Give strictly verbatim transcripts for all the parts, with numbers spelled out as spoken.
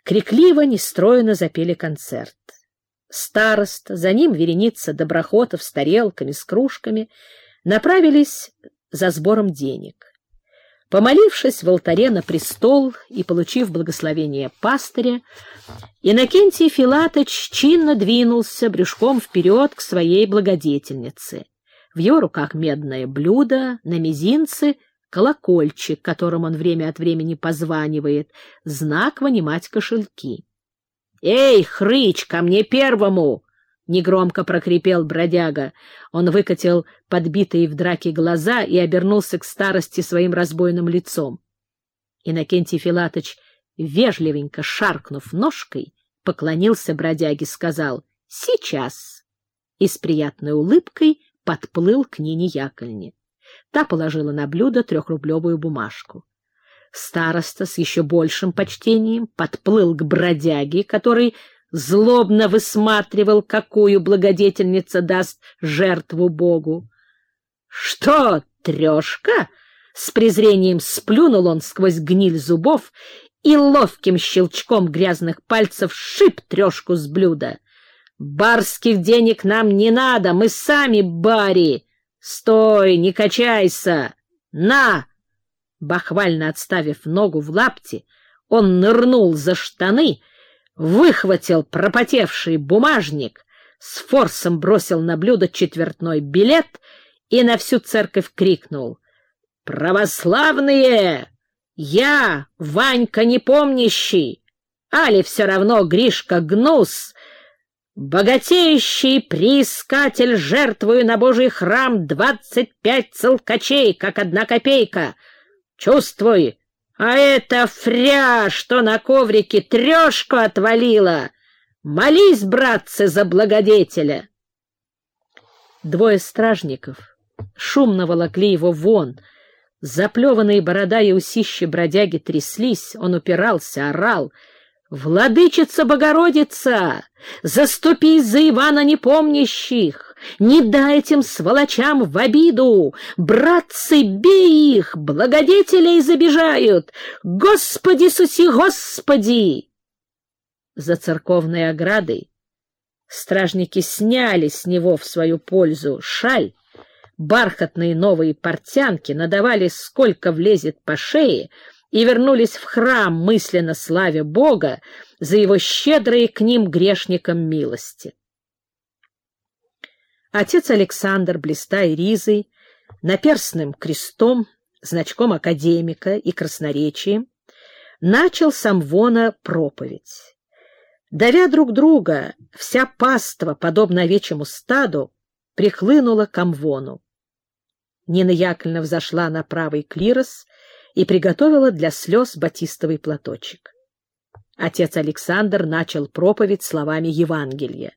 Крикливо, нестройно запели концерт. Староста, за ним вереница доброхотов с тарелками, с кружками, направились за сбором денег. Помолившись в алтаре на престол и получив благословение пастыря, Иннокентий Филатыч чинно двинулся брюшком вперед к своей благодетельнице. В его руках медное блюдо, на мизинце колокольчик, которым он время от времени позванивает, знак вынимать кошельки. — Эй, хрыч, ко мне первому! — негромко прокрепел бродяга. Он выкатил подбитые в драке глаза и обернулся к старости своим разбойным лицом. Иннокентий Филатыч, вежливенько шаркнув ножкой, поклонился бродяге, сказал «Сейчас!» и с приятной улыбкой подплыл к Нине Яковлевне. Та положила на блюдо трехрублевую бумажку. Староста с еще большим почтением подплыл к бродяге, который злобно высматривал, какую благодетельница даст жертву Богу. — Что, трешка? — с презрением сплюнул он сквозь гниль зубов и ловким щелчком грязных пальцев сшиб трешку с блюда. — Барских денег нам не надо, мы сами бари. Стой, не качайся. На! Бахвально отставив ногу в лапти, он нырнул за штаны, выхватил пропотевший бумажник, с форсом бросил на блюдо четвертной билет и на всю церковь крикнул: «Православные! Я, Ванька непомнящий, али все равно Гришка Гнус, богатеющий приискатель, жертвую на Божий храм двадцать пять целкачей, как одна копейка. Чувствуй, а это фря, что на коврике трешку отвалила. Молись, братцы, за благодетеля!» Двое стражников шумно волокли его вон. Заплеванные борода и усищи бродяги тряслись, он упирался, орал: «Владычица Богородица, заступись за Ивана непомнящих! Не дай этим сволочам в обиду! Братцы, бей их! Благодетелей забежают! Господи суси, Господи!» За церковной оградой стражники сняли с него в свою пользу шаль, бархатные новые портянки, надавали сколько влезет по шее и вернулись в храм, мысленно славя Бога за его щедрые к ним грешникам милости. Отец Александр, блистая ризой, наперстным крестом, значком академика и красноречием, начал с амвона проповедь. Давя друг друга, вся паства, подобно овечьему стаду, прихлынула к амвону. Нина Яковлевна взошла на правый клирос и приготовила для слез батистовый платочек. Отец Александр начал проповедь словами Евангелия.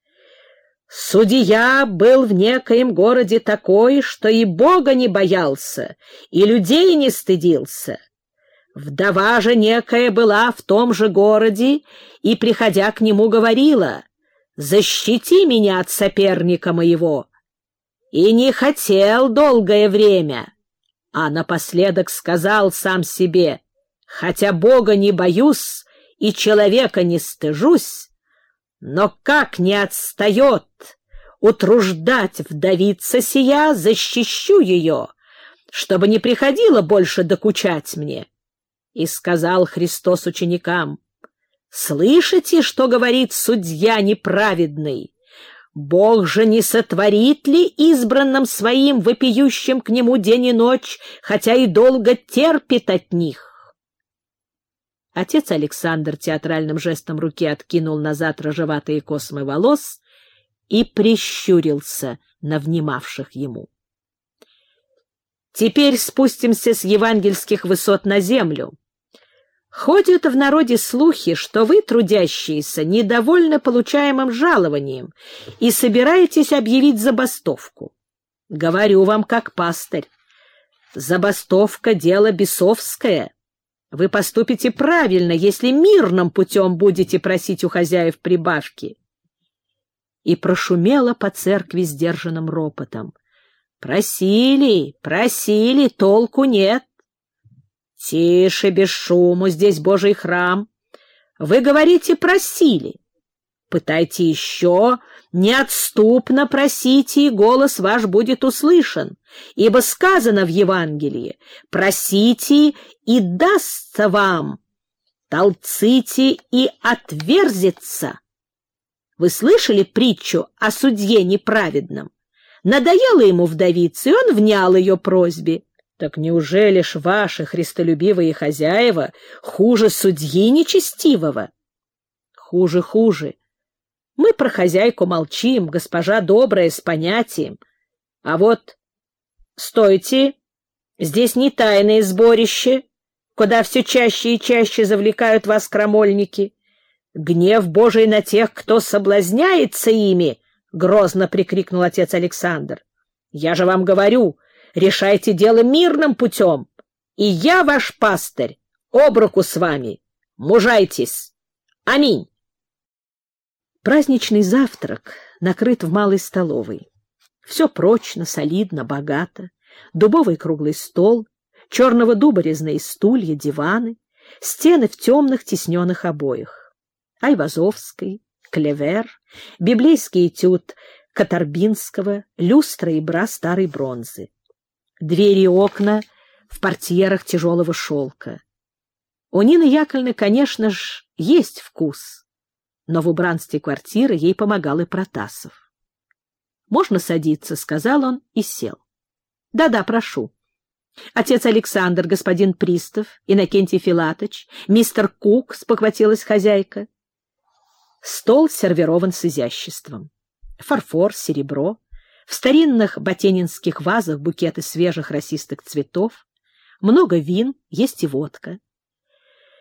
«Судья был в некоем городе такой, что и Бога не боялся, и людей не стыдился. Вдова же некая была в том же городе, и, приходя к нему, говорила: «Защити меня от соперника моего». И не хотел долгое время, а напоследок сказал сам себе: «Хотя Бога не боюсь и человека не стыжусь, но как не отстает утруждать вдовица сия, защищу ее, чтобы не приходило больше докучать мне». И сказал Христос ученикам: «Слышите, что говорит судья неправедный? Бог же не сотворит ли избранным своим, вопиющим к нему день и ночь, хотя и долго терпит от них?» Отец Александр театральным жестом руки откинул назад рыжеватые космы волос и прищурился на внимавших ему. Теперь спустимся с евангельских высот на землю. Ходят в народе слухи, что вы, трудящиеся, недовольны получаемым жалованием и собираетесь объявить забастовку. Говорю вам как пастырь: забастовка — дело бесовское. Вы поступите правильно, если мирным путем будете просить у хозяев прибавки. И прошумело по церкви сдержанным ропотом: «Просили, просили, толку нет». «Тише, без шуму, здесь Божий храм. Вы говорите, просили. Пытайте еще, неотступно просите, и голос ваш будет услышан, ибо сказано в Евангелии: просите, и дастся вам, толците, и отверзится. Вы слышали притчу о судье неправедном? Надоело ему вдовица, и он внял ее просьбе. Так неужели ж ваши христолюбивые хозяева хуже судьи нечестивого? Хуже, хуже. Мы про хозяйку молчим, госпожа добрая, с понятием. А вот, стойте, здесь не тайное сборище, куда все чаще и чаще завлекают вас крамольники. Гнев Божий на тех, кто соблазняется ими, — грозно прикрикнул отец Александр. Я же вам говорю, решайте дело мирным путем, и я ваш пастырь, об руку с вами. Мужайтесь. Аминь. Праздничный завтрак накрыт в малой столовой. Все прочно, солидно, богато. Дубовый круглый стол, черного дуба резные стулья, диваны, стены в темных тисненных обоях. Айвазовский, клевер, библейский этюд Катарбинского, люстра и бра старой бронзы. Двери и окна в портьерах тяжелого шелка. У Нины Яковлевны, конечно ж, есть вкус, но в убранстве квартиры ей помогал и Протасов. «Можно садиться», — сказал он и сел. «Да-да, прошу. Отец Александр, господин Пристав, Иннокентий Филатыч, мистер Кук», — спохватилась хозяйка. Стол сервирован с изяществом. Фарфор, серебро, в старинных ботенинских вазах букеты свежих росистых цветов, много вин, есть и водка.